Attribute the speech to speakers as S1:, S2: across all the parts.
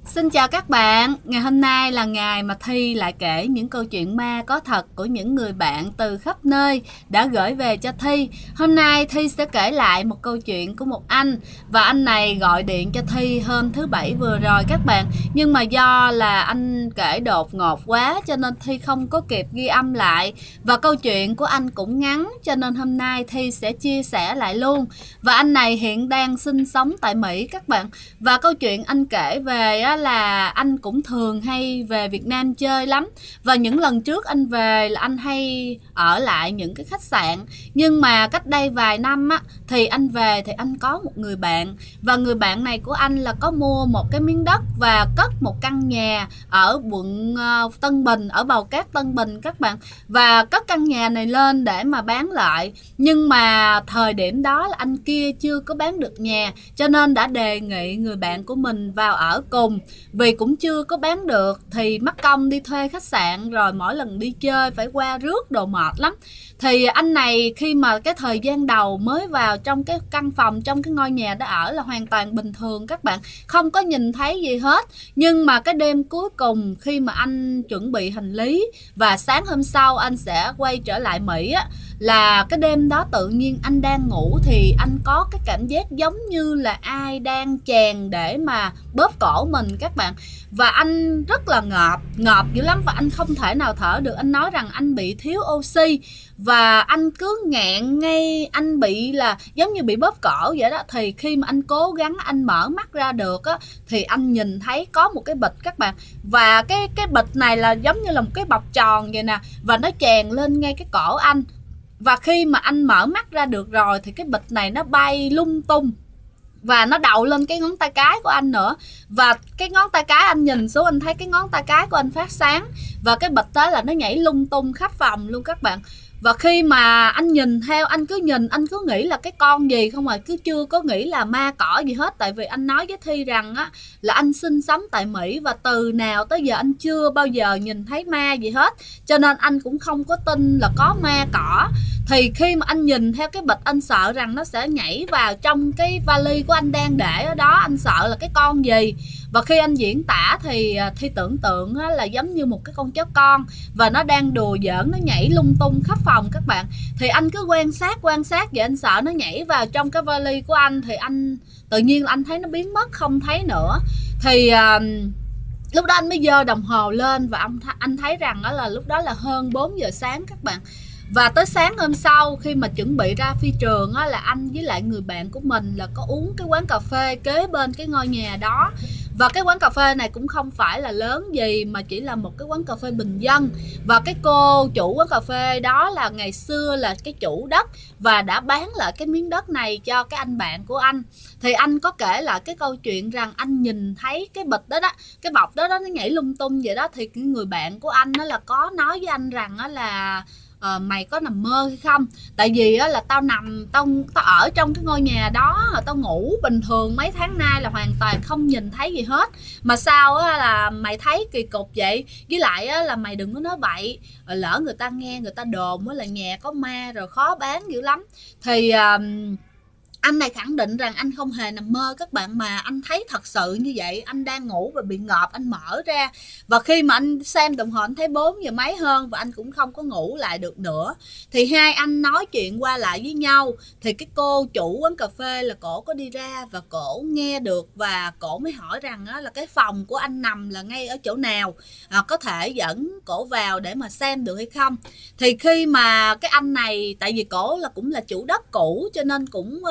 S1: Xin chào các bạn, ngày hôm nay là ngày mà Thi lại kể những câu chuyện ma có thật của những người bạn từ khắp nơi đã gửi về cho Thi. Hôm nay Thi sẽ kể lại một câu chuyện của một anh, và anh này gọi điện cho Thi hôm thứ Bảy vừa rồi các bạn. Nhưng mà do là anh kể đột ngột quá cho nên Thi không có kịp ghi âm lại, và câu chuyện của anh cũng ngắn cho nên hôm nay Thi sẽ chia sẻ lại luôn. Và anh này hiện đang sinh sống tại Mỹ các bạn. Và câu chuyện anh kể về là anh cũng thường hay về Việt Nam chơi lắm, và những lần trước anh về là anh hay ở lại những cái khách sạn. Nhưng mà cách đây vài năm thì anh về thì anh có một người bạn, và người bạn này của anh là có mua một cái miếng đất và cất một căn nhà ở quận Tân Bình, ở Bầu Cát Tân Bình các bạn, và cất căn nhà này lên để mà bán lại. Nhưng mà thời điểm đó là anh kia chưa có bán được nhà, cho nên đã đề nghị người bạn của mình vào ở cùng. Vì cũng chưa có bán được thì mắc công đi thuê khách sạn, rồi mỗi lần đi chơi phải qua rước đồ mệt lắm. Thì anh này khi mà cái thời gian đầu mới vào trong cái căn phòng, trong cái ngôi nhà đó ở là hoàn toàn bình thường các bạn, không có nhìn thấy gì hết. Nhưng mà cái đêm cuối cùng khi mà anh chuẩn bị hành lý và sáng hôm sau anh sẽ quay trở lại Mỹ là cái đêm đó tự nhiên anh đang ngủ thì anh có cái cảm giác giống như là ai đang chèn để mà bóp cổ mình các bạn. Và anh rất là ngợp dữ lắm, và anh không thể nào thở được. Anh nói rằng anh bị thiếu oxy và anh cứ nghẹn ngay, anh bị là giống như bị bóp cổ vậy đó. Thì khi mà anh cố gắng anh mở mắt ra được thì anh nhìn thấy có một cái bịch các bạn, và cái bịch này là giống như là một cái bọc tròn vậy nè, và nó chèn lên ngay cái cổ anh. Và khi mà anh mở mắt ra được rồi thì cái bịch này nó bay lung tung, và nó đậu lên cái ngón tay cái của anh nữa. Và cái ngón tay cái anh nhìn xuống, anh thấy cái ngón tay cái của anh phát sáng, và cái bịch đó là nó nhảy lung tung khắp phòng luôn các bạn. Và khi mà anh nhìn theo, anh cứ nhìn, anh cứ nghĩ là cái con gì không, cứ chưa có nghĩ là ma cỏ gì hết. Tại vì anh nói với Thi rằng là anh sinh sống tại Mỹ và từ nào tới giờ anh chưa bao giờ nhìn thấy ma gì hết, cho nên anh cũng không có tin là có ma cỏ. Thì khi mà anh nhìn theo cái bịch, anh sợ rằng nó sẽ nhảy vào trong cái vali của anh đang để ở đó, anh sợ là cái con gì. Và khi anh diễn tả thì tưởng tượng là giống như một cái con chó con, và nó đang đùa giỡn, nó nhảy lung tung khắp phòng các bạn. Thì anh cứ quan sát vậy, anh sợ nó nhảy vào trong cái vali của anh. Thì anh tự nhiên anh thấy nó biến mất không thấy nữa. Thì lúc đó anh mới giơ đồng hồ lên, và anh thấy rằng là lúc đó là hơn 4 giờ sáng các bạn. Và tới sáng hôm sau khi mà chuẩn bị ra phi trường là anh với lại người bạn của mình là có uống cái quán cà phê kế bên cái ngôi nhà đó. Và cái quán cà phê này cũng không phải là lớn gì, mà chỉ là một cái quán cà phê bình dân. Và cái cô chủ quán cà phê đó là ngày xưa là cái chủ đất, và đã bán lại cái miếng đất này cho cái anh bạn của anh. Thì anh có kể lại cái câu chuyện rằng anh nhìn thấy cái bịch đó, cái bọc đó nó nhảy lung tung vậy đó. Thì cái người bạn của anh là có nói với anh rằng là mày có nằm mơ hay không? Tại vì là tao ở trong cái ngôi nhà đó, tao ngủ bình thường mấy tháng nay là hoàn toàn không nhìn thấy gì hết, mà sao là mày thấy kỳ cục vậy? Với lại là mày đừng có nói bậy, lỡ người ta nghe, người ta đồn là nhà có ma rồi khó bán dữ lắm. Thì anh này khẳng định rằng anh không hề nằm mơ các bạn, mà anh thấy thật sự như vậy. Anh đang ngủ và bị ngợp, anh mở ra, và khi mà anh xem đồng hồ anh thấy 4 giờ mấy hơn, và anh cũng không có ngủ lại được nữa. Thì hai anh nói chuyện qua lại với nhau, thì cái cô chủ quán cà phê là cổ có đi ra và cổ nghe được, và cổ mới hỏi rằng là cái phòng của anh nằm là ngay ở chỗ nào, có thể dẫn cổ vào để mà xem được hay không. Thì khi mà cái anh này, tại vì cổ là cũng là chủ đất cũ cho nên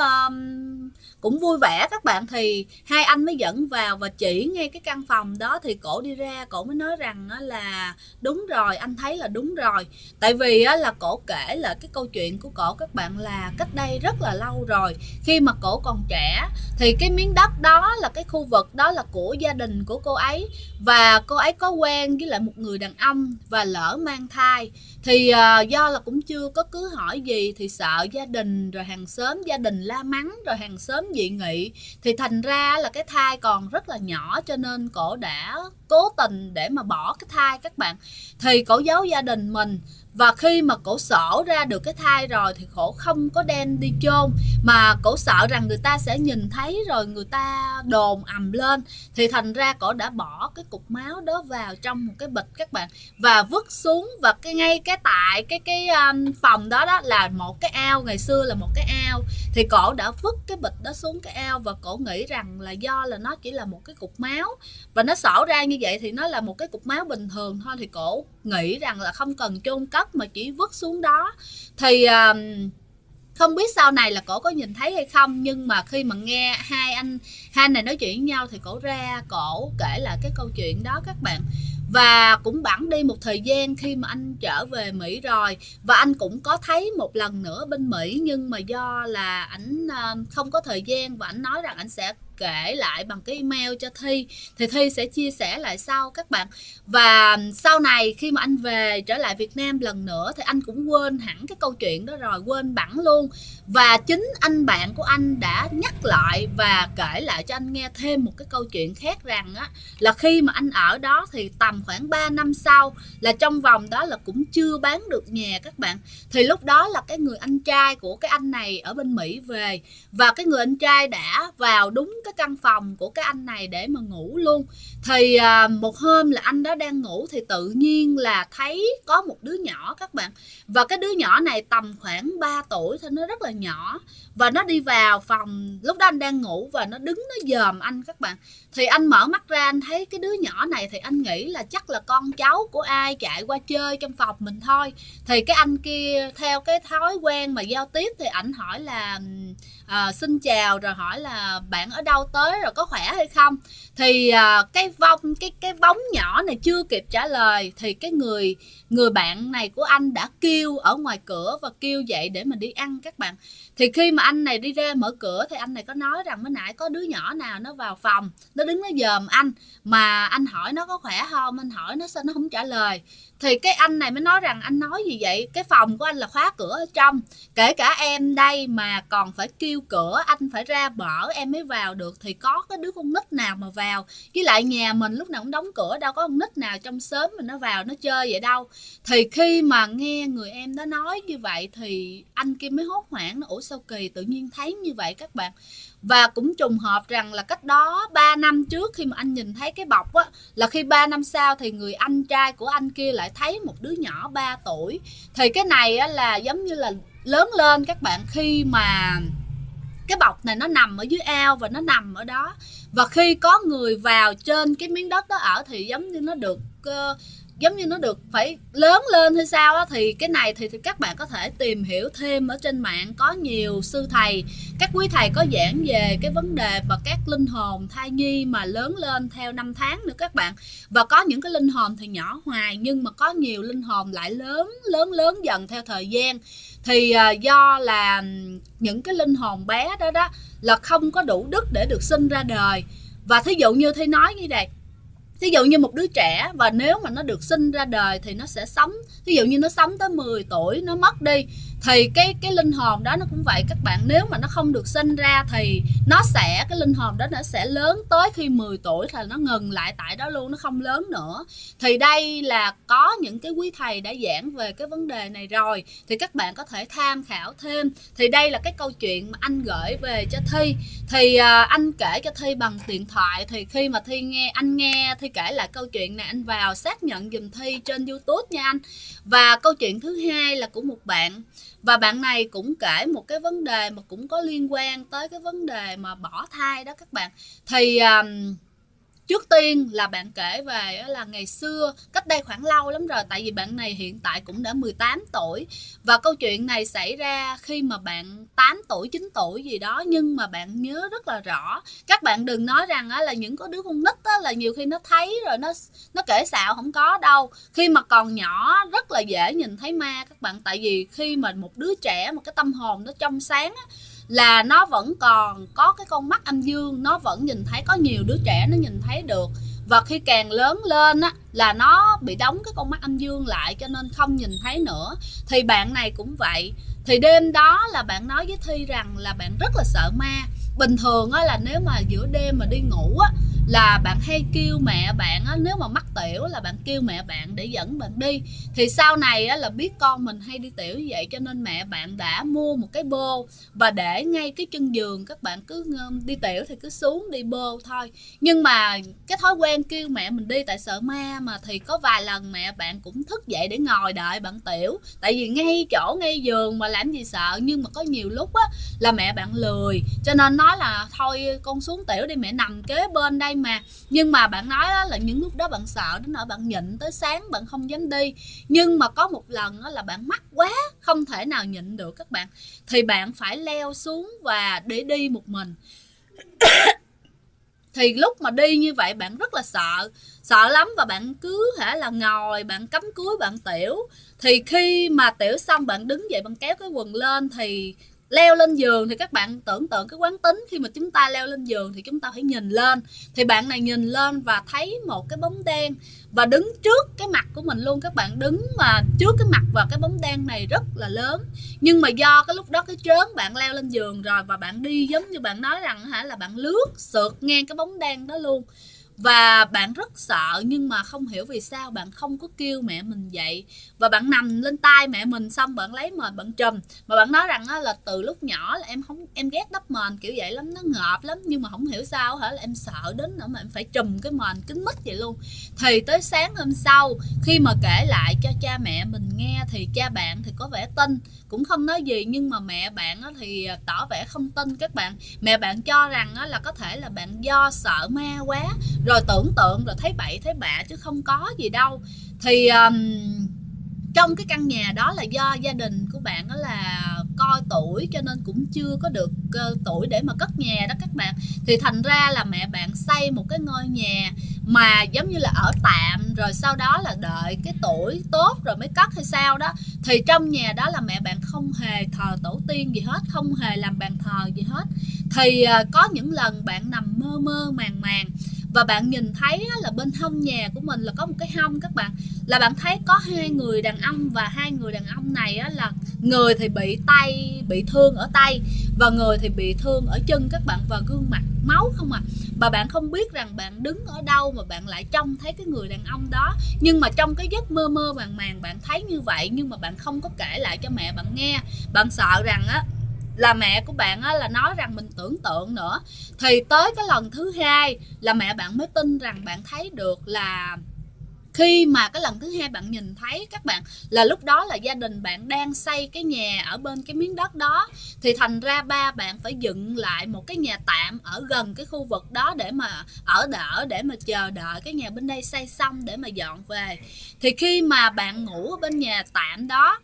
S1: cũng vui vẻ các bạn, thì hai anh mới dẫn vào và chỉ ngay cái căn phòng đó. Thì cổ đi ra, cổ mới nói rằng là đúng rồi, anh thấy là đúng rồi. Tại vì là cổ kể là cái câu chuyện của cổ các bạn là cách đây rất là lâu rồi, khi mà cổ còn trẻ. Thì cái miếng đất đó là cái khu vực đó là của gia đình của cô ấy, và cô ấy có quen với lại một người đàn ông và lỡ mang thai. Thì do là cũng chưa có cưới hỏi gì, thì sợ gia đình rồi hàng xóm gia đình la mắng, rồi hàng xóm dị nghị, thì thành ra là cái thai còn rất là nhỏ, cho nên cổ đã cố tình để mà bỏ cái thai các bạn. Thì cổ giấu gia đình mình, và khi mà cổ sổ ra được cái thai rồi thì cổ không có đem đi chôn, mà cổ sợ rằng người ta sẽ nhìn thấy rồi người ta đồn ầm lên, thì thành ra cổ đã bỏ cái cục máu đó vào trong một cái bịch các bạn, và vứt xuống. Và ngay tại cái phòng đó đó là một cái ao, ngày xưa là một cái ao, thì cổ đã vứt cái bịch đó xuống cái ao, và cổ nghĩ rằng là do là nó chỉ là một cái cục máu và nó xỏ ra như vậy thì nó là một cái cục máu bình thường thôi, thì cổ nghĩ rằng là không cần chôn cất mà chỉ vứt xuống đó. Thì không biết sau này là cổ có nhìn thấy hay không, nhưng mà khi mà nghe hai này nói chuyện với nhau thì cổ ra cổ kể lại cái câu chuyện đó các bạn. Và cũng bẵng đi một thời gian khi mà anh trở về Mỹ rồi, và anh cũng có thấy một lần nữa bên Mỹ, nhưng mà do là ảnh không có thời gian, và ảnh nói rằng ảnh sẽ kể lại bằng cái email cho Thi, thì Thi sẽ chia sẻ lại sau các bạn. Và sau này khi mà anh về trở lại Việt Nam lần nữa thì anh cũng quên hẳn cái câu chuyện đó rồi, quên bẵng luôn. Và chính anh bạn của anh đã nhắc lại và kể lại cho anh nghe thêm một cái câu chuyện khác, rằng á, là khi mà anh ở đó thì tầm khoảng 3 năm sau, là trong vòng đó là cũng chưa bán được nhà các bạn, thì lúc đó là cái người anh trai của cái anh này ở bên Mỹ về, và cái người anh trai đã vào đúng cái căn phòng của cái anh này để mà ngủ luôn. Thì một hôm là anh đó đang ngủ thì tự nhiên là thấy có một đứa nhỏ các bạn, và cái đứa nhỏ này tầm khoảng 3 tuổi thôi, nó rất là nhỏ, và nó đi vào phòng lúc đó anh đang ngủ, và nó đứng nó dòm anh các bạn. Thì anh mở mắt ra, anh thấy cái đứa nhỏ này thì anh nghĩ là chắc là con cháu của ai chạy qua chơi trong phòng mình thôi. Thì cái anh kia theo cái thói quen mà giao tiếp thì ảnh hỏi là xin chào, rồi hỏi là bạn ở đâu tới, rồi có khỏe hay không. Thì cái bóng nhỏ này chưa kịp trả lời thì cái người bạn này của anh đã kêu ở ngoài cửa, và kêu dậy để mà đi ăn các bạn. Thì khi mà anh này đi ra mở cửa thì anh này có nói rằng mới nãy có đứa nhỏ nào nó vào phòng, nó đứng nó dòm anh, mà anh hỏi nó có khỏe không, anh hỏi nó sao nó không trả lời. Thì cái anh này mới nói rằng anh nói gì vậy, cái phòng của anh là khóa cửa ở trong, kể cả em đây mà còn phải kêu cửa, anh phải ra mở em mới vào được, thì có cái đứa con nít nào mà vào, với lại nhà mình lúc nào cũng đóng cửa, đâu có con nít nào trong xóm mà nó vào nó chơi vậy đâu. Thì khi mà nghe người em đó nói như vậy thì anh kia mới hốt hoảng, ủa sao kỳ tự nhiên thấy như vậy các bạn. Và cũng trùng hợp rằng là cách đó 3 năm trước khi mà anh nhìn thấy cái bọc á, là khi 3 năm sau thì người anh trai của anh kia lại thấy một đứa nhỏ 3 tuổi. Thì cái này á, là giống như là lớn lên các bạn, khi mà cái bọc này nó nằm ở dưới ao và nó nằm ở đó, và khi có người vào trên cái miếng đất đó ở thì giống như nó được phải lớn lên hay sao đó. Thì cái này thì các bạn có thể tìm hiểu thêm ở trên mạng, có nhiều sư thầy, các quý thầy có giảng về cái vấn đề mà các linh hồn thai nhi mà lớn lên theo năm tháng nữa các bạn. Và có những cái linh hồn thì nhỏ hoài, nhưng mà có nhiều linh hồn lại lớn dần theo thời gian. Thì do là những cái linh hồn bé đó đó là không có đủ đức để được sinh ra đời. Và thí dụ như Thi nói như đây, thí dụ như một đứa trẻ, và nếu mà nó được sinh ra đời thì nó sẽ sống, thí dụ như nó sống tới 10 tuổi nó mất đi, thì cái linh hồn đó nó cũng vậy các bạn. Nếu mà nó không được sinh ra thì cái linh hồn đó nó sẽ lớn tới khi 10 tuổi thì nó ngừng lại tại đó luôn, nó không lớn nữa. Thì đây là có những cái quý thầy đã giảng về cái vấn đề này rồi, thì các bạn có thể tham khảo thêm. Thì đây là cái câu chuyện mà anh gửi về cho Thi. Thì anh kể cho Thi bằng điện thoại, thì khi mà anh nghe Thi kể lại câu chuyện này, anh vào xác nhận giùm Thi trên YouTube nha anh. Và câu chuyện thứ hai là của một bạn, và bạn này cũng kể một cái vấn đề mà cũng có liên quan tới cái vấn đề mà bỏ thai đó các bạn. Thì trước tiên là bạn kể về là ngày xưa, cách đây khoảng lâu lắm rồi, tại vì bạn này hiện tại cũng đã 18 tuổi. Và câu chuyện này xảy ra khi mà bạn 8 tuổi, 9 tuổi gì đó, nhưng mà bạn nhớ rất là rõ. Các bạn đừng nói rằng là những có đứa con nít là nhiều khi nó thấy rồi nó kể xạo, không có đâu. Khi mà còn nhỏ rất là dễ nhìn thấy ma các bạn, tại vì khi mà một đứa trẻ, một cái tâm hồn nó trong sáng á, là nó vẫn còn có cái con mắt âm dương, nó vẫn nhìn thấy, có nhiều đứa trẻ nó nhìn thấy được. Và khi càng lớn lên á, là nó bị đóng cái con mắt âm dương lại, cho nên không nhìn thấy nữa. Thì bạn này cũng vậy. Thì đêm đó là bạn nói với Thi rằng là bạn rất là sợ ma. Bình thường á, là nếu mà giữa đêm mà đi ngủ á, là bạn hay kêu mẹ bạn á, nếu mà mắc tiểu là bạn kêu mẹ bạn để dẫn bạn đi. Thì sau này á, là biết con mình hay đi tiểu như vậy cho nên mẹ bạn đã mua một cái bô và để ngay cái chân giường, các bạn cứ đi tiểu thì cứ xuống đi bô thôi. Nhưng mà cái thói quen kêu mẹ mình đi tại sợ ma mà, thì có vài lần mẹ bạn cũng thức dậy để ngồi đợi bạn tiểu, tại vì ngay chỗ ngay giường mà làm gì sợ. Nhưng mà có nhiều lúc á là mẹ bạn lười cho nên nói là thôi con xuống tiểu đi, mẹ nằm kế bên đây mà. Nhưng mà bạn nói là những lúc đó bạn sợ đến nỗi bạn nhịn tới sáng bạn không dám đi. Nhưng mà có một lần là bạn mắc quá không thể nào nhịn được các bạn, thì bạn phải leo xuống và để đi một mình. Thì lúc mà đi như vậy bạn rất là sợ lắm, và bạn cứ là ngồi bạn cắm cúi bạn tiểu. Thì khi mà tiểu xong bạn đứng dậy bạn kéo cái quần lên, thì leo lên giường thì các bạn tưởng tượng cái quán tính khi mà chúng ta leo lên giường thì chúng ta phải nhìn lên. Thì bạn này nhìn lên và thấy một cái bóng đen và đứng trước cái mặt của mình luôn. Các bạn đứng mà trước cái mặt và cái bóng đen này rất là lớn. Nhưng mà do cái lúc đó cái trớn bạn leo lên giường rồi và bạn đi giống như bạn nói rằng là bạn lướt sượt ngang cái bóng đen đó luôn. Và bạn rất sợ nhưng mà không hiểu vì sao bạn không có kêu mẹ mình dậy. Và bạn nằm lên tay mẹ mình xong bạn lấy mền bạn trùm. Mà bạn nói rằng là từ lúc nhỏ là em ghét đắp mền kiểu vậy lắm, nó ngợp lắm. Nhưng mà không hiểu sao là em sợ đến nữa mà em phải trùm cái mền kín mít vậy luôn. Thì tới sáng hôm sau khi mà kể lại cho cha mẹ mình nghe thì cha bạn thì có vẻ tin, cũng không nói gì. Nhưng mà mẹ bạn thì tỏ vẻ không tin các bạn. Mẹ bạn cho rằng là có thể là bạn do sợ ma quá rồi tưởng tượng rồi thấy bậy thấy bạ chứ không có gì đâu. Thì trong cái căn nhà đó là do gia đình của bạn đó là coi tuổi cho nên cũng chưa có được tuổi để mà cất nhà đó các bạn. Thì thành ra là mẹ bạn xây một cái ngôi nhà mà giống như là ở tạm, rồi sau đó là đợi cái tuổi tốt rồi mới cất hay sao đó. Thì trong nhà đó là mẹ bạn không hề thờ tổ tiên gì hết, không hề làm bàn thờ gì hết. Thì có những lần bạn nằm mơ mơ màng màng và bạn nhìn thấy là bên hông nhà của mình là có một cái hông các bạn, là bạn thấy có hai người đàn ông, và hai người đàn ông này là người thì bị thương ở tay và người thì bị thương ở chân các bạn, và gương mặt máu không à. Mà bạn không biết rằng bạn đứng ở đâu mà bạn lại trông thấy cái người đàn ông đó. Nhưng mà trong cái giấc mơ mơ màng màng bạn thấy như vậy, nhưng mà bạn không có kể lại cho mẹ bạn nghe. Bạn sợ rằng là mẹ của bạn là nói rằng mình tưởng tượng nữa. Thì tới cái lần thứ hai là mẹ bạn mới tin rằng bạn thấy được. Là khi mà cái lần thứ hai bạn nhìn thấy các bạn, là lúc đó là gia đình bạn đang xây cái nhà ở bên cái miếng đất đó. Thì thành ra ba bạn phải dựng lại một cái nhà tạm ở gần cái khu vực đó để mà ở đỡ, để mà chờ đợi cái nhà bên đây xây xong để mà dọn về. Thì khi mà bạn ngủ ở bên nhà tạm đó,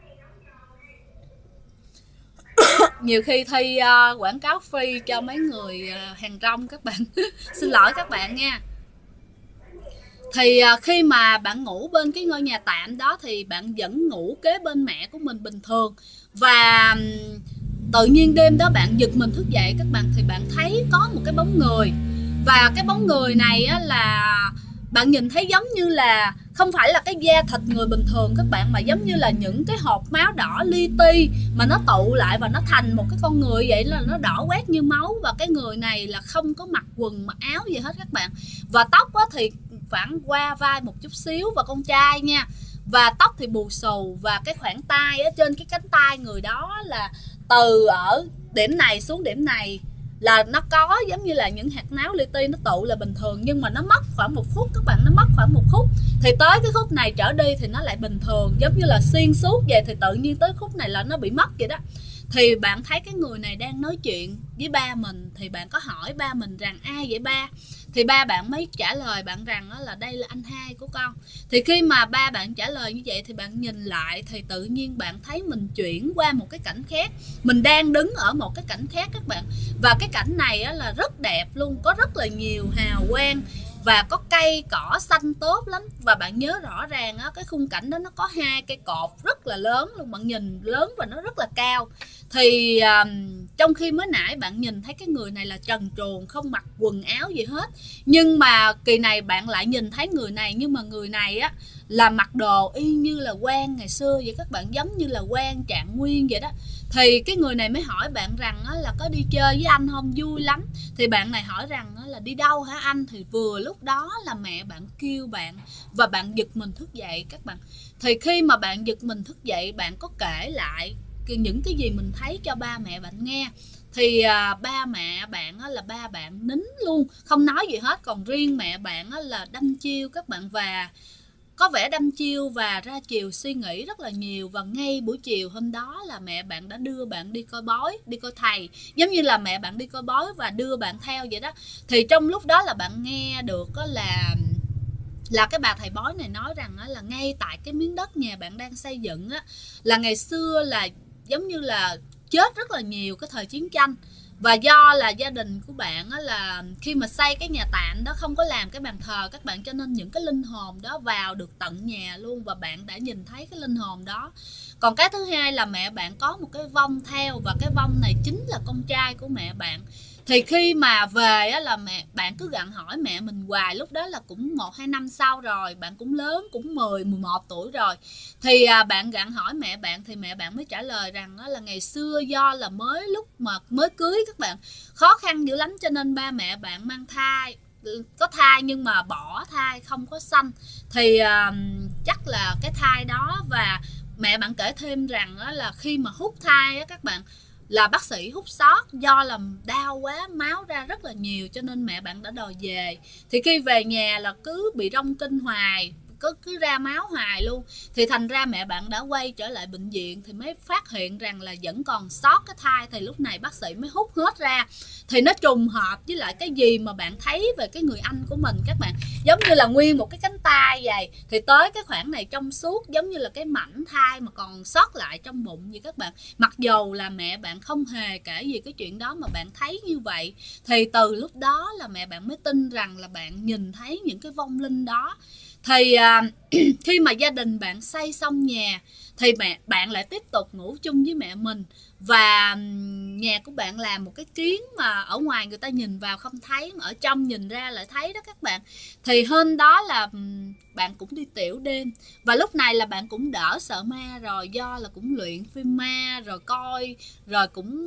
S1: nhiều khi Thi quảng cáo free cho mấy người hàng rong các bạn xin lỗi các bạn nha. Thì khi mà bạn ngủ bên cái ngôi nhà tạm đó thì bạn vẫn ngủ kế bên mẹ của mình bình thường. Và tự nhiên đêm đó bạn giật mình thức dậy các bạn, thì bạn thấy có một cái bóng người. Và cái bóng người này là bạn nhìn thấy giống như là không phải là cái da thịt người bình thường các bạn, mà giống như là những cái hột máu đỏ li ti mà nó tụ lại và nó thành một cái con người vậy, là nó đỏ quét như máu. Và cái người này là không có mặc quần mặc áo gì hết các bạn. Và tóc thì khoảng qua vai một chút xíu, và con trai nha. Và tóc thì bù xù, và cái khoảng tay trên cái cánh tay người đó là từ ở điểm này xuống điểm này là nó có giống như là những hạt máu li ti nó tụ là bình thường. Nhưng mà nó mất khoảng 1 phút các bạn, nó mất khoảng 1 phút. Thì tới cái khúc này trở đi thì nó lại bình thường, giống như là xuyên suốt vậy. Thì tự nhiên tới khúc này là nó bị mất vậy đó. Thì bạn thấy cái người này đang nói chuyện với ba mình. Thì bạn có hỏi ba mình rằng ai vậy ba? Thì ba bạn mới trả lời bạn rằng là đây là anh hai của con. Thì khi mà ba bạn trả lời như vậy thì bạn nhìn lại, thì tự nhiên bạn thấy mình chuyển qua một cái cảnh khác. Mình đang đứng ở một cái cảnh khác các bạn. Và cái cảnh này là rất đẹp luôn, có rất là nhiều hào quang và có cây cỏ xanh tốt lắm. Và bạn nhớ rõ ràng cái khung cảnh đó nó có 2 cây cột rất là lớn luôn, bạn nhìn lớn và nó rất là cao. Thì trong khi mới nãy bạn nhìn thấy cái người này là trần truồng, không mặc quần áo gì hết, nhưng mà kỳ này bạn lại nhìn thấy người này, nhưng mà người này á là mặc đồ y như là quan ngày xưa vậy các bạn, giống như là quan Trạng Nguyên vậy đó. Thì cái người này mới hỏi bạn rằng là có đi chơi với anh không, vui lắm. Thì bạn này hỏi rằng là đi đâu hả anh? Thì vừa lúc đó là mẹ bạn kêu bạn và bạn giật mình thức dậy các bạn. Thì khi mà bạn giật mình thức dậy, bạn có kể lại những cái gì mình thấy cho ba mẹ bạn nghe. Thì ba mẹ bạn là ba bạn nín luôn, không nói gì hết. Còn riêng mẹ bạn là đăm chiêu các bạn, và có vẻ đăm chiêu và ra chiều suy nghĩ rất là nhiều. Và ngay buổi chiều hôm đó là mẹ bạn đã đưa bạn đi coi bói, đi coi thầy, giống như là mẹ bạn đi coi bói và đưa bạn theo vậy đó. Thì trong lúc đó là bạn nghe được là cái bà thầy bói này nói rằng là ngay tại cái miếng đất nhà bạn đang xây dựng á, là ngày xưa là giống như là chết rất là nhiều cái thời chiến tranh. Và do là gia đình của bạn là khi mà xây cái nhà tạm đó không có làm cái bàn thờ các bạn, cho nên những cái linh hồn đó vào được tận nhà luôn, và bạn đã nhìn thấy cái linh hồn đó. Còn cái thứ hai là mẹ bạn có một cái vong theo, và cái vong này chính là con trai của mẹ bạn. Thì khi mà về á, là mẹ bạn cứ gặng hỏi mẹ mình hoài. Lúc đó là cũng 1-2 năm sau rồi, bạn cũng lớn, cũng 10-11 tuổi rồi. Thì bạn gặng hỏi mẹ bạn, thì mẹ bạn mới trả lời rằng là ngày xưa do là lúc mà mới cưới các bạn, khó khăn dữ lắm, cho nên ba mẹ bạn mang thai, có thai nhưng mà bỏ thai không có sanh. Thì chắc là cái thai đó. Và mẹ bạn kể thêm rằng là khi mà hút thai các bạn, là bác sĩ hút sót, do là đau quá, máu ra rất là nhiều, cho nên mẹ bạn đã đòi về. Thì khi về nhà là cứ bị rong kinh hoài, cứ ra máu hoài luôn. Thì thành ra mẹ bạn đã quay trở lại bệnh viện, thì mới phát hiện rằng là vẫn còn sót cái thai. Thì lúc này bác sĩ mới hút hết ra. Thì nó trùng hợp với lại cái gì mà bạn thấy về cái người anh của mình các bạn, giống như là nguyên một cái cánh tay vậy. Thì tới cái khoảng này trong suốt, giống như là cái mảnh thai mà còn sót lại trong bụng vậy các bạn. Mặc dù là mẹ bạn không hề kể gì cái chuyện đó, mà bạn thấy như vậy. Thì từ lúc đó là mẹ bạn mới tin rằng là bạn nhìn thấy những cái vong linh đó. Thì khi mà gia đình bạn xây xong nhà, thì mẹ bạn lại tiếp tục ngủ chung với mẹ mình. Và nhà của bạn làm một cái kiến mà ở ngoài người ta nhìn vào không thấy, mà ở trong nhìn ra lại thấy đó các bạn. Thì hôm đó là bạn cũng đi tiểu đêm, và lúc này là bạn cũng đỡ sợ ma rồi, do là cũng luyện phim ma rồi coi, rồi cũng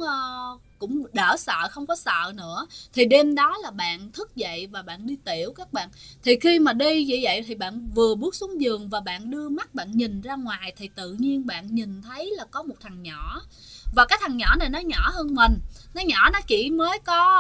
S1: đỡ sợ, không có sợ nữa. Thì đêm đó là bạn thức dậy và bạn đi tiểu các bạn. Thì khi mà đi như vậy thì bạn vừa bước xuống giường và bạn đưa mắt bạn nhìn ra ngoài, thì tự nhiên bạn nhìn thấy là có một thằng nhỏ. Và cái thằng nhỏ này nó nhỏ hơn mình, nó nhỏ, nó chỉ mới có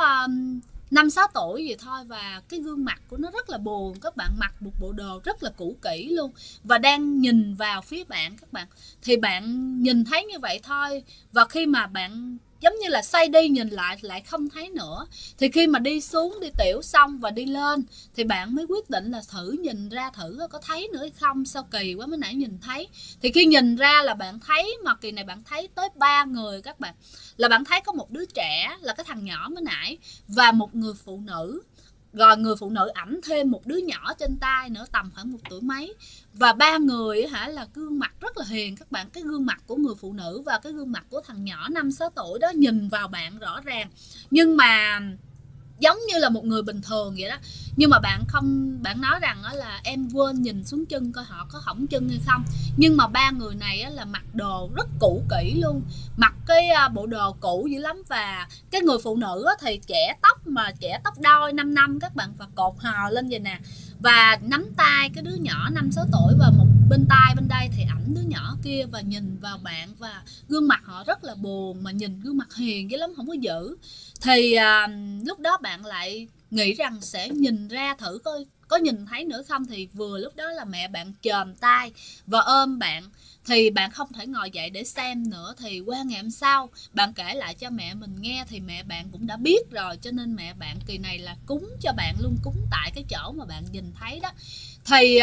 S1: 5-6 tuổi vậy thôi. Và cái gương mặt của nó rất là buồn các bạn, mặc một bộ đồ rất là cũ kỹ luôn, và đang nhìn vào phía bạn các bạn. Thì bạn nhìn thấy như vậy thôi. Và khi mà bạn giống như là xoay đi nhìn lại không thấy nữa. Thì khi mà đi xuống đi tiểu xong và đi lên, thì bạn mới quyết định là thử nhìn ra thử có thấy nữa hay không, sao kỳ quá mới nãy nhìn thấy. Thì khi nhìn ra là bạn thấy, mà kỳ này bạn thấy tới 3 người các bạn. Là bạn thấy có một đứa trẻ là cái thằng nhỏ mới nãy, và một người phụ nữ. Rồi người phụ nữ ẵm thêm một đứa nhỏ trên tay nữa, tầm khoảng 1 tuổi mấy. Và 3 người là gương mặt rất là hiền các bạn. Cái gương mặt của người phụ nữ và cái gương mặt của thằng nhỏ 5-6 tuổi đó nhìn vào bạn rõ ràng, nhưng mà giống như là một người bình thường vậy đó. Nhưng mà bạn nói rằng là em quên nhìn xuống chân coi họ có hỏng chân hay không. Nhưng mà 3 người này là mặc đồ rất cũ kỹ luôn, mặc cái bộ đồ cũ dữ lắm. Và cái người phụ nữ thì trẻ tóc đôi 5 năm các bạn, và cột hò lên vậy nè, và nắm tay cái đứa nhỏ 5-6 tuổi, và một bên tay bên đây thì ẵm đứa nhỏ kia, và nhìn vào bạn. Và gương mặt họ rất là buồn, mà nhìn gương mặt hiền dữ lắm, không có dữ. Thì lúc đó bạn lại nghĩ rằng sẽ nhìn ra thử coi có nhìn thấy nữa không. Thì vừa lúc đó là mẹ bạn chồm tay và ôm bạn. Thì bạn không thể ngồi dậy để xem nữa. Thì qua ngày hôm sau bạn kể lại cho mẹ mình nghe, thì mẹ bạn cũng đã biết rồi. Cho nên mẹ bạn kỳ này là cúng cho bạn luôn, cúng tại cái chỗ mà bạn nhìn thấy đó. Thì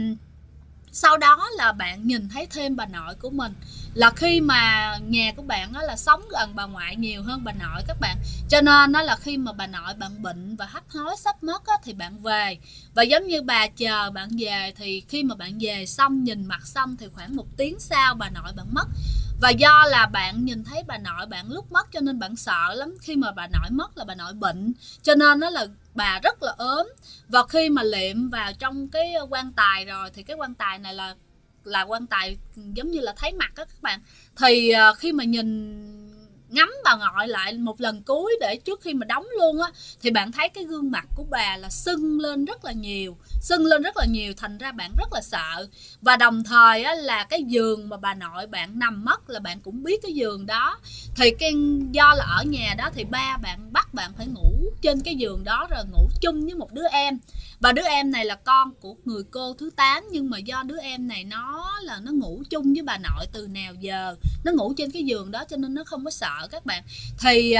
S1: sau đó là bạn nhìn thấy thêm bà nội của mình. Là khi mà nhà của bạn là sống gần bà ngoại nhiều hơn bà nội các bạn, cho nên nó là khi mà bà nội bạn bệnh và hấp hối sắp mất thì bạn về. Và giống như bà chờ bạn về, thì khi mà bạn về xong nhìn mặt xong thì khoảng 1 tiếng sau bà nội bạn mất. Và do là bạn nhìn thấy bà nội bạn lúc mất cho nên bạn sợ lắm. Khi mà bà nội mất là bà nội bệnh, cho nên đó là bà rất là ốm. Và khi mà liệm vào trong cái quan tài rồi thì cái quan tài này là quan tài giống như là thấy mặt đó các bạn. Thì khi mà ngắm bà ngoại lại một lần cuối để trước khi mà đóng luôn á, thì bạn thấy cái gương mặt của bà là sưng lên rất là nhiều, thành ra bạn rất là sợ. Và đồng thời á, là cái giường mà bà nội bạn nằm mất là bạn cũng biết cái giường đó. Thì do là ở nhà đó thì ba bạn bắt bạn phải ngủ trên cái giường đó, rồi ngủ chung với một đứa em. Và đứa em này là con của người cô thứ 8, nhưng mà do đứa em này nó ngủ chung với bà nội từ nào giờ, nó ngủ trên cái giường đó cho nên nó không có sợ các bạn. Thì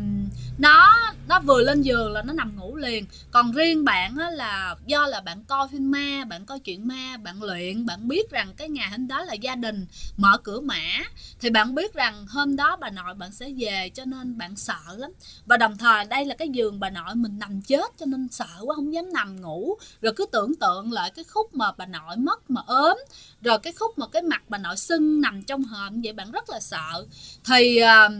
S1: nó vừa lên giường là nó nằm ngủ liền. Còn riêng bạn á, là do là bạn coi phim ma, bạn coi chuyện ma, bạn luyện, bạn biết rằng cái ngày hôm đó là gia đình mở cửa mã, thì bạn biết rằng hôm đó bà nội bạn sẽ về, cho nên bạn sợ lắm. Và đồng thời đây là cái giường bà nội mình nằm chết, cho nên sợ quá không dám nằm ngủ. Rồi cứ tưởng tượng lại cái khúc mà bà nội mất mà ốm, rồi cái khúc mà cái mặt bà nội sưng nằm trong hòm vậy, bạn rất là sợ. Thì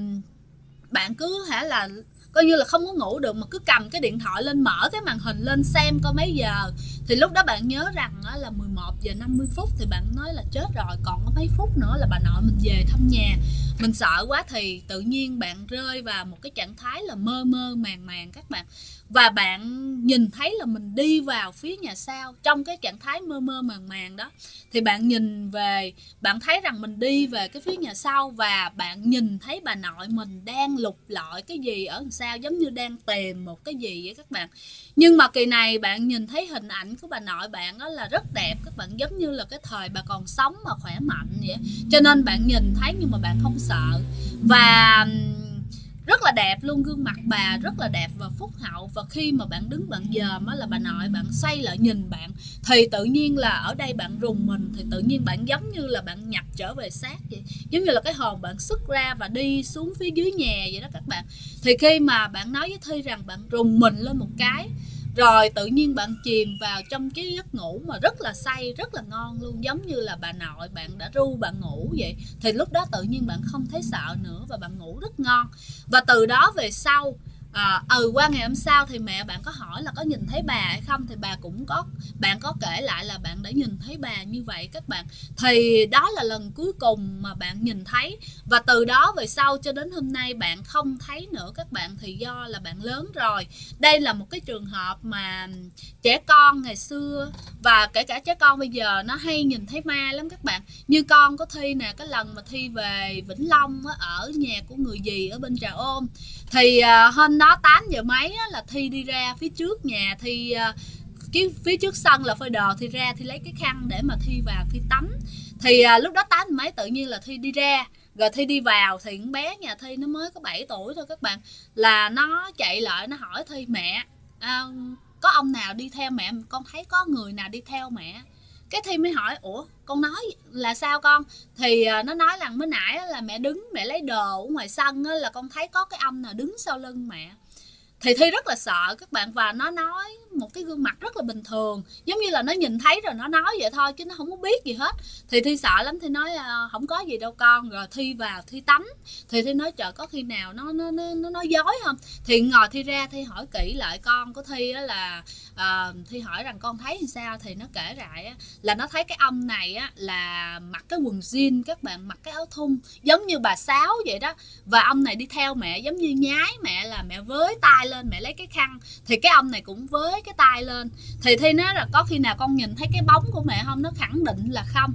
S1: bạn cứ là coi như là không có ngủ được, mà cứ cầm cái điện thoại lên, mở cái màn hình lên xem coi mấy giờ. Thì lúc đó bạn nhớ rằng là 11 giờ 50 phút, thì bạn nói là chết rồi, còn có mấy phút nữa là bà nội mình về thăm nhà. Mình sợ quá thì tự nhiên bạn rơi vào một cái trạng thái là mơ mơ màng màng các bạn. Và bạn nhìn thấy là mình đi vào phía nhà sau trong cái trạng thái mơ mơ màng màng đó. Thì bạn nhìn về, bạn thấy rằng mình đi về cái phía nhà sau, và bạn nhìn thấy bà nội mình đang lục lọi cái gì ở đằng sau, giống như đang tìm một cái gì vậy các bạn. Nhưng mà kỳ này bạn nhìn thấy hình ảnh của bà nội bạn đó là rất đẹp các bạn, giống như là cái thời bà còn sống mà khỏe mạnh vậy. Cho nên bạn nhìn thấy nhưng mà bạn không sợ. Và rất là đẹp luôn, gương mặt bà rất là đẹp và phúc hậu. Và khi mà bạn đứng bạn dòm là bà nội bạn xoay lại nhìn bạn, thì tự nhiên là ở đây bạn rùng mình. Thì tự nhiên bạn giống như là bạn nhập trở về xác vậy, giống như là cái hồn bạn xuất ra và đi xuống phía dưới nhà vậy đó các bạn. Thì khi mà bạn nói với Thi rằng bạn rùng mình lên một cái, rồi tự nhiên bạn chìm vào trong cái giấc ngủ mà rất là say, rất là ngon luôn, giống như là bà nội bạn đã ru bạn ngủ vậy. Thì lúc đó tự nhiên bạn không thấy sợ nữa và bạn ngủ rất ngon. Và từ đó về sau qua ngày hôm sau thì mẹ bạn có hỏi là có nhìn thấy bà hay không, thì bạn có kể lại là bạn đã nhìn thấy bà như vậy các bạn. Thì đó là lần cuối cùng mà bạn nhìn thấy. Và từ đó về sau cho đến hôm nay bạn không thấy nữa các bạn, thì do là bạn lớn rồi. Đây là một cái trường hợp mà trẻ con ngày xưa và kể cả trẻ con bây giờ nó hay nhìn thấy ma lắm các bạn. Như con có Thi nè, cái lần mà Thi về Vĩnh Long ở nhà của người dì ở bên Trà Ôn, thì hôm đó 8 giờ mấy là Thi đi ra phía trước nhà, Thi phía trước sân là phơi đồ, Thi ra Thi lấy cái khăn để mà Thi vào Thi tắm. Thì lúc đó 8 giờ mấy tự nhiên là Thi đi ra, rồi Thi đi vào thì con bé nhà Thi nó mới có 7 tuổi thôi các bạn, là nó chạy lại nó hỏi Thi: mẹ có ông nào đi theo mẹ, con thấy có người nào đi theo mẹ. Cái Thi mới hỏi: ủa con nói là sao con? Thì nó nói rằng mới nãy là mẹ đứng mẹ lấy đồ ở ngoài sân là con thấy có cái ông nào đứng sau lưng mẹ. Thì Thi rất là sợ các bạn, và nó nói một cái gương mặt rất là bình thường, giống như là nó nhìn thấy rồi nó nói vậy thôi chứ nó không có biết gì hết. Thì Thi sợ lắm, Thi nói không có gì đâu con. Rồi Thi vào Thi tắm, thì Thi nói trời có khi nào nó nói dối không. Thì ngồi Thi ra Thi hỏi kỹ lại con của Thi là Thi hỏi rằng con thấy làm sao, thì nó kể lại là nó thấy cái ông này là mặc cái quần jean các bạn, mặc cái áo thun giống như bà Sáu vậy đó. Và ông này đi theo mẹ giống như nhái mẹ, là mẹ với tay lên mẹ lấy cái khăn, thì cái ông này cũng với cái tay lên. Thì Thi nói là có khi nào con nhìn thấy cái bóng của mẹ không? Nó khẳng định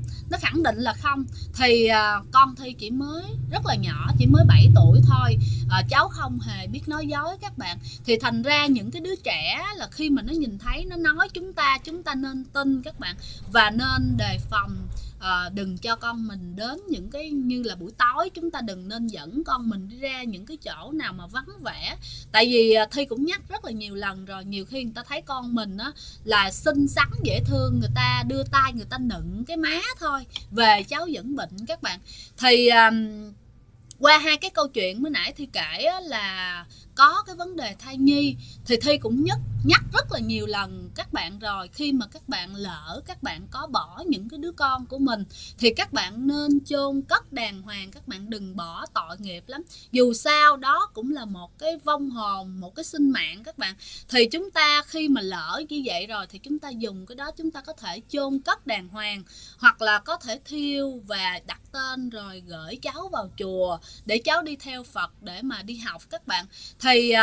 S1: là không. Thì con Thi chỉ mới rất là nhỏ, chỉ mới 7 tuổi thôi, cháu không hề biết nói dối các bạn. Thì thành ra những cái đứa trẻ là khi mà nó nhìn thấy nó nói chúng ta nên tin các bạn, và nên đề phòng. Đừng cho con mình đến những cái như là buổi tối, chúng ta đừng nên dẫn con mình đi ra những cái chỗ nào mà vắng vẻ. Tại vì Thi cũng nhắc rất là nhiều lần rồi, nhiều khi người ta thấy con mình là xinh xắn dễ thương, người ta đưa tay người ta nựng cái má thôi, về cháu vẫn bệnh các bạn. Thì qua hai cái câu chuyện mới nãy Thi kể là có cái vấn đề thai nhi, thì Thi cũng nhắc rất là nhiều lần các bạn rồi, khi mà các bạn lỡ các bạn có bỏ những cái đứa con của mình thì các bạn nên chôn cất đàng hoàng, các bạn đừng bỏ, tội nghiệp lắm. Dù sao đó cũng là một cái vong hồn, một cái sinh mạng các bạn. Thì chúng ta khi mà lỡ như vậy rồi thì chúng ta dùng cái đó, chúng ta có thể chôn cất đàng hoàng, hoặc là có thể thiêu và đặt tên rồi gửi cháu vào chùa để cháu đi theo Phật để mà đi học các bạn. Thì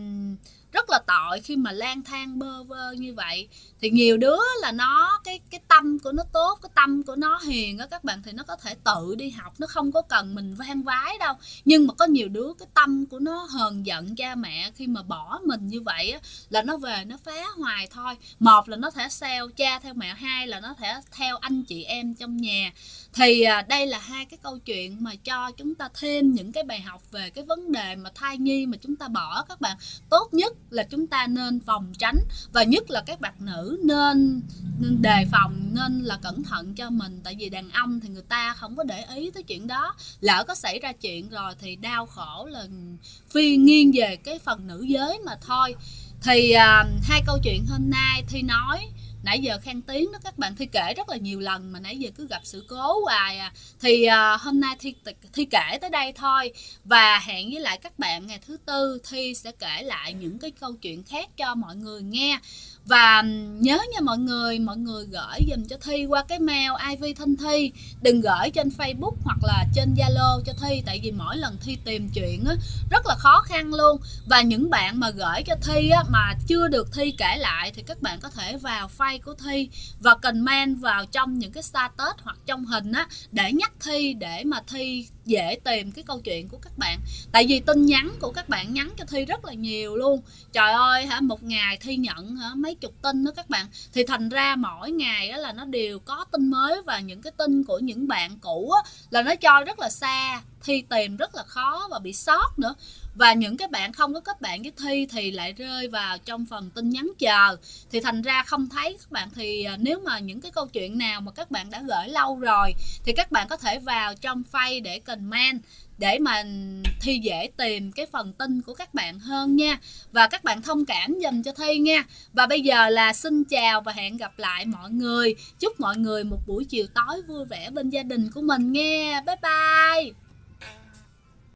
S1: rất là tội khi mà lang thang bơ vơ như vậy. Thì nhiều đứa là nó cái tâm của nó tốt, cái tâm của nó hiền á các bạn, thì nó có thể tự đi học, nó không có cần mình van vái đâu. Nhưng mà có nhiều đứa cái tâm của nó hờn giận cha mẹ, khi mà bỏ mình như vậy á, là nó về nó phá hoài thôi. Một là nó thể theo cha theo mẹ, hai là nó thể theo anh chị em trong nhà. Thì đây là hai cái câu chuyện mà cho chúng ta thêm những cái bài học về cái vấn đề mà thai nhi mà chúng ta bỏ các bạn. Tốt nhất là chúng ta nên phòng tránh, và nhất là các bạn nữ nên đề phòng, nên là cẩn thận cho mình. Tại vì đàn ông thì người ta không có để ý tới chuyện đó, lỡ có xảy ra chuyện rồi thì đau khổ là phi nghiêng về cái phần nữ giới mà thôi. Thì hai câu chuyện hôm nay Thi nói nãy giờ khen tiếng đó các bạn, Thi kể rất là nhiều lần mà nãy giờ cứ gặp sự cố hoài à. Thì hôm nay Thi kể tới đây thôi, và hẹn với lại các bạn ngày thứ Tư Thi sẽ kể lại những cái câu chuyện khác cho mọi người nghe. Và nhớ nha mọi người gửi dùm cho Thi qua cái mail IV Thanh Thi, đừng gửi trên Facebook hoặc là trên Zalo cho Thi, tại vì mỗi lần Thi tìm chuyện á, rất là khó khăn luôn. Và những bạn mà gửi cho Thi á, mà chưa được Thi kể lại thì các bạn có thể vào file của Thi và comment vào trong những cái status hoặc trong hình á, để nhắc Thi, để mà Thi dễ tìm cái câu chuyện của các bạn. Tại vì tin nhắn của các bạn nhắn cho Thi rất là nhiều luôn. Trời ơi một ngày Thi nhận mấy chục tin đó các bạn. Thì thành ra mỗi ngày là nó đều có tin mới, và những cái tin của những bạn cũ là nó cho rất là xa, Thi tìm rất là khó và bị sót nữa. Và những cái bạn không có kết bạn với Thi thì lại rơi vào trong phần tin nhắn chờ, thì thành ra không thấy các bạn. Thì nếu mà những cái câu chuyện nào mà các bạn đã gửi lâu rồi thì các bạn có thể vào trong file để comment, để mà Thi dễ tìm cái phần tin của các bạn hơn nha. Và các bạn thông cảm dùm cho Thi nha. Và bây giờ là xin chào và hẹn gặp lại mọi người. Chúc mọi người một buổi chiều tối vui vẻ bên gia đình của mình nghe. Bye bye.